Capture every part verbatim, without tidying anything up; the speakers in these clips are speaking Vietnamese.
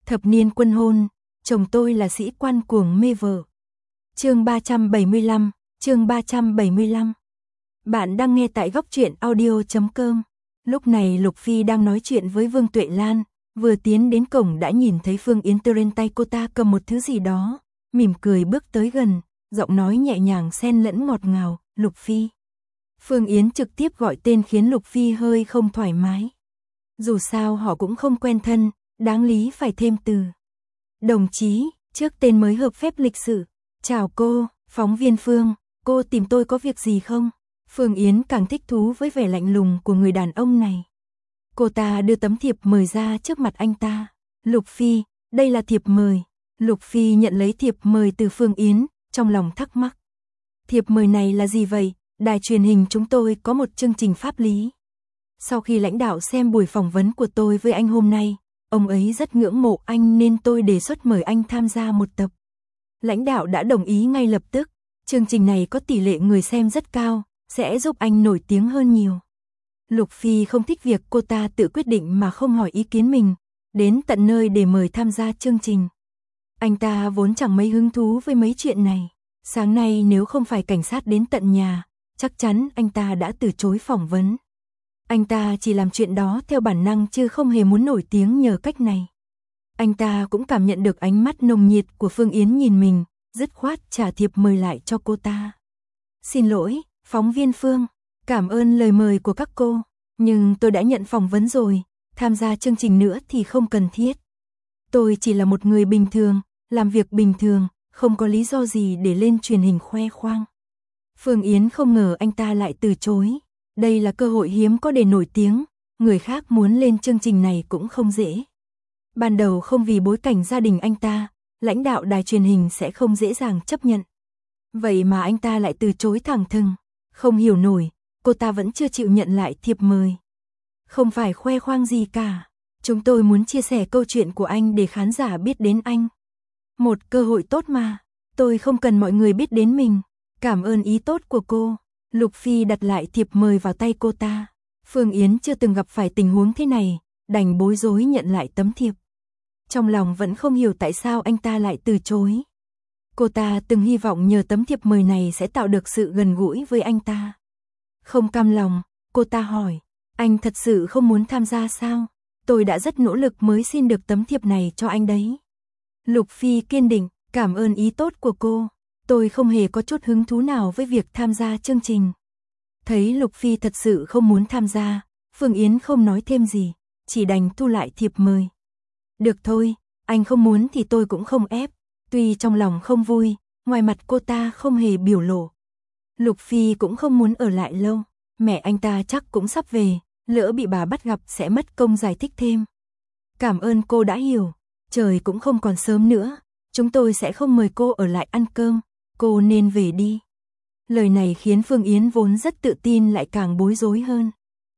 Thập niên quân hôn, chồng tôi là sĩ quan cuồng mê vợ. Chương ba trăm bảy mươi lăm, chương ba trăm bảy mươi lăm. Bạn đang nghe tại góc truyện audio chấm com. Lúc này Lục Phi đang nói chuyện với Vương Tuệ Lan, vừa tiến đến cổng đã nhìn thấy Phương Yến trên tay cô ta cầm một thứ gì đó, mỉm cười bước tới gần, giọng nói nhẹ nhàng xen lẫn ngọt ngào, "Lục Phi." Phương Yến trực tiếp gọi tên khiến Lục Phi hơi không thoải mái. Dù sao họ cũng không quen thân, đáng lý phải thêm từ. "Đồng chí", trước tên mới hợp phép lịch sự. "Chào cô, phóng viên Phương, cô tìm tôi có việc gì không?" Phương Yến càng thích thú với vẻ lạnh lùng của người đàn ông này. Cô ta đưa tấm thiệp mời ra trước mặt anh ta. "Lục Phi, đây là thiệp mời." Lục Phi nhận lấy thiệp mời từ Phương Yến, trong lòng thắc mắc. "Thiệp mời này là gì vậy? Đài truyền hình chúng tôi có một chương trình pháp lý. Sau khi lãnh đạo xem buổi phỏng vấn của tôi với anh hôm nay, ông ấy rất ngưỡng mộ anh nên tôi đề xuất mời anh tham gia một tập. Lãnh đạo đã đồng ý ngay lập tức, chương trình này có tỷ lệ người xem rất cao, sẽ giúp anh nổi tiếng hơn nhiều." Lục Phi không thích việc cô ta tự quyết định mà không hỏi ý kiến mình, đến tận nơi để mời tham gia chương trình. Anh ta vốn chẳng mấy hứng thú với mấy chuyện này. Sáng nay nếu không phải cảnh sát đến tận nhà, chắc chắn anh ta đã từ chối phỏng vấn. Anh ta chỉ làm chuyện đó theo bản năng chứ không hề muốn nổi tiếng nhờ cách này. Anh ta cũng cảm nhận được ánh mắt nồng nhiệt của Phương Yến nhìn mình, dứt khoát trả thiệp mời lại cho cô ta. "Xin lỗi, phóng viên Phương, cảm ơn lời mời của các cô, nhưng tôi đã nhận phỏng vấn rồi, tham gia chương trình nữa thì không cần thiết. Tôi chỉ là một người bình thường, làm việc bình thường, không có lý do gì để lên truyền hình khoe khoang." Phương Yến không ngờ anh ta lại từ chối. Đây là cơ hội hiếm có để nổi tiếng, người khác muốn lên chương trình này cũng không dễ. Ban đầu không vì bối cảnh gia đình anh ta, lãnh đạo đài truyền hình sẽ không dễ dàng chấp nhận. Vậy mà anh ta lại từ chối thẳng thừng, không hiểu nổi, cô ta vẫn chưa chịu nhận lại thiệp mời. "Không phải khoe khoang gì cả, chúng tôi muốn chia sẻ câu chuyện của anh để khán giả biết đến anh. Một cơ hội tốt mà, tôi không cần mọi người biết đến mình. Cảm ơn ý tốt của cô." Lục Phi đặt lại thiệp mời vào tay cô ta. Phương Yến chưa từng gặp phải tình huống thế này, đành bối rối nhận lại tấm thiệp. Trong lòng vẫn không hiểu tại sao anh ta lại từ chối. Cô ta từng hy vọng nhờ tấm thiệp mời này sẽ tạo được sự gần gũi với anh ta. Không cam lòng, cô ta hỏi, "Anh thật sự không muốn tham gia sao? Tôi đã rất nỗ lực mới xin được tấm thiệp này cho anh đấy." Lục Phi kiên định, "Cảm ơn ý tốt của cô. Tôi không hề có chút hứng thú nào với việc tham gia chương trình." Thấy Lục Phi thật sự không muốn tham gia, Phương Yến không nói thêm gì, chỉ đành thu lại thiệp mời. "Được thôi, anh không muốn thì tôi cũng không ép." Tuy trong lòng không vui, ngoài mặt cô ta không hề biểu lộ. Lục Phi cũng không muốn ở lại lâu, mẹ anh ta chắc cũng sắp về, lỡ bị bà bắt gặp sẽ mất công giải thích thêm. "Cảm ơn cô đã hiểu, trời cũng không còn sớm nữa, chúng tôi sẽ không mời cô ở lại ăn cơm, cô nên về đi." Lời này khiến Phương Yến vốn rất tự tin lại càng bối rối hơn.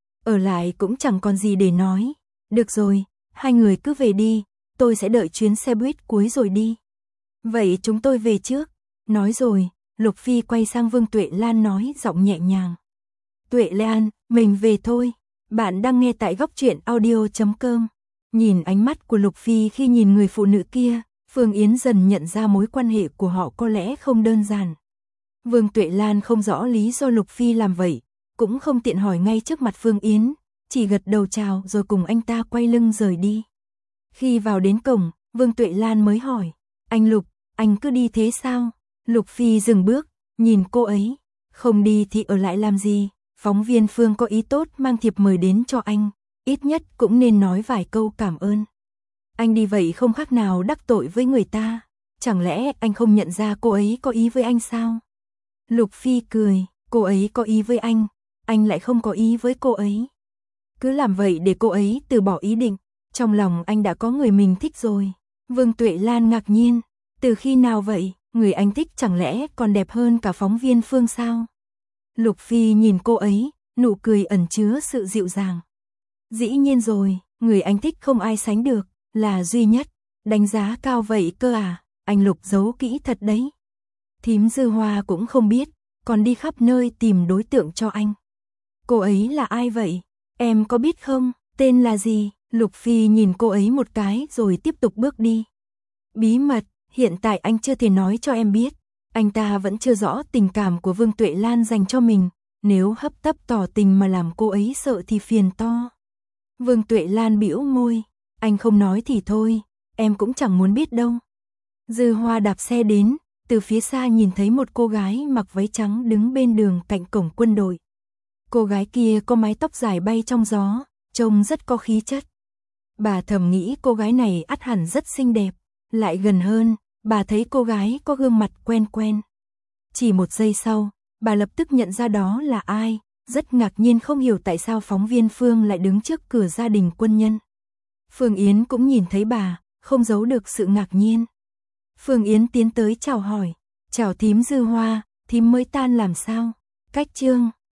Ở lại cũng chẳng còn gì để nói. "Được rồi, hai người cứ về đi, tôi sẽ đợi chuyến xe buýt cuối rồi đi." "Vậy chúng tôi về trước." Nói rồi, Lục Phi quay sang Vương Tuệ Lan nói giọng nhẹ nhàng. "Tuệ Lan, mình về thôi." Bạn đang nghe tại góc truyện audio chấm com. Nhìn ánh mắt của Lục Phi khi nhìn người phụ nữ kia, Phương Yến dần nhận ra mối quan hệ của họ có lẽ không đơn giản. Vương Tuệ Lan không rõ lý do Lục Phi làm vậy, cũng không tiện hỏi ngay trước mặt Phương Yến, chỉ gật đầu chào rồi cùng anh ta quay lưng rời đi. Khi vào đến cổng, Vương Tuệ Lan mới hỏi, "Anh Lục, anh cứ đi thế sao?" Lục Phi dừng bước, nhìn cô ấy, "Không đi thì ở lại làm gì, phóng viên Phương có ý tốt mang thiệp mời đến cho anh, ít nhất cũng nên nói vài câu cảm ơn. Anh đi vậy không khác nào đắc tội với người ta, chẳng lẽ anh không nhận ra cô ấy có ý với anh sao?" Lục Phi cười, "Cô ấy có ý với anh, anh lại không có ý với cô ấy. Cứ làm vậy để cô ấy từ bỏ ý định, trong lòng anh đã có người mình thích rồi." Vương Tuệ Lan ngạc nhiên, "Từ khi nào vậy, người anh thích chẳng lẽ còn đẹp hơn cả phóng viên Phương sao?" Lục Phi nhìn cô ấy, nụ cười ẩn chứa sự dịu dàng. "Dĩ nhiên rồi, người anh thích không ai sánh được, là duy nhất." "Đánh giá cao vậy cơ à?" Anh Lục giấu kỹ thật đấy. "Thím Dư Hoa cũng không biết, còn đi khắp nơi tìm đối tượng cho anh." "Cô ấy là ai vậy? Em có biết không, tên là gì?" Lục Phi nhìn cô ấy một cái rồi tiếp tục bước đi. Bí mật, hiện tại anh chưa thể nói cho em biết. Anh ta vẫn chưa rõ tình cảm của Vương Tuệ Lan dành cho mình. Nếu hấp tấp tỏ tình mà làm cô ấy sợ thì phiền to. Vương Tuệ Lan bĩu môi. Anh không nói thì thôi, em cũng chẳng muốn biết đâu. Dư Hoa đạp xe đến, từ phía xa nhìn thấy một cô gái mặc váy trắng đứng bên đường cạnh cổng quân đội. Cô gái kia có mái tóc dài bay trong gió, trông rất có khí chất. Bà thầm nghĩ cô gái này ắt hẳn rất xinh đẹp. Lại gần hơn, bà thấy cô gái có gương mặt quen quen. Chỉ một giây sau, bà lập tức nhận ra đó là ai, rất ngạc nhiên không hiểu tại sao phóng viên Phương lại đứng trước cửa gia đình quân nhân. Phương Yến cũng nhìn thấy bà, không giấu được sự ngạc nhiên. Phương Yến tiến tới chào hỏi, chào thím Dư Hoa, thím mới tan làm sao? Cách chương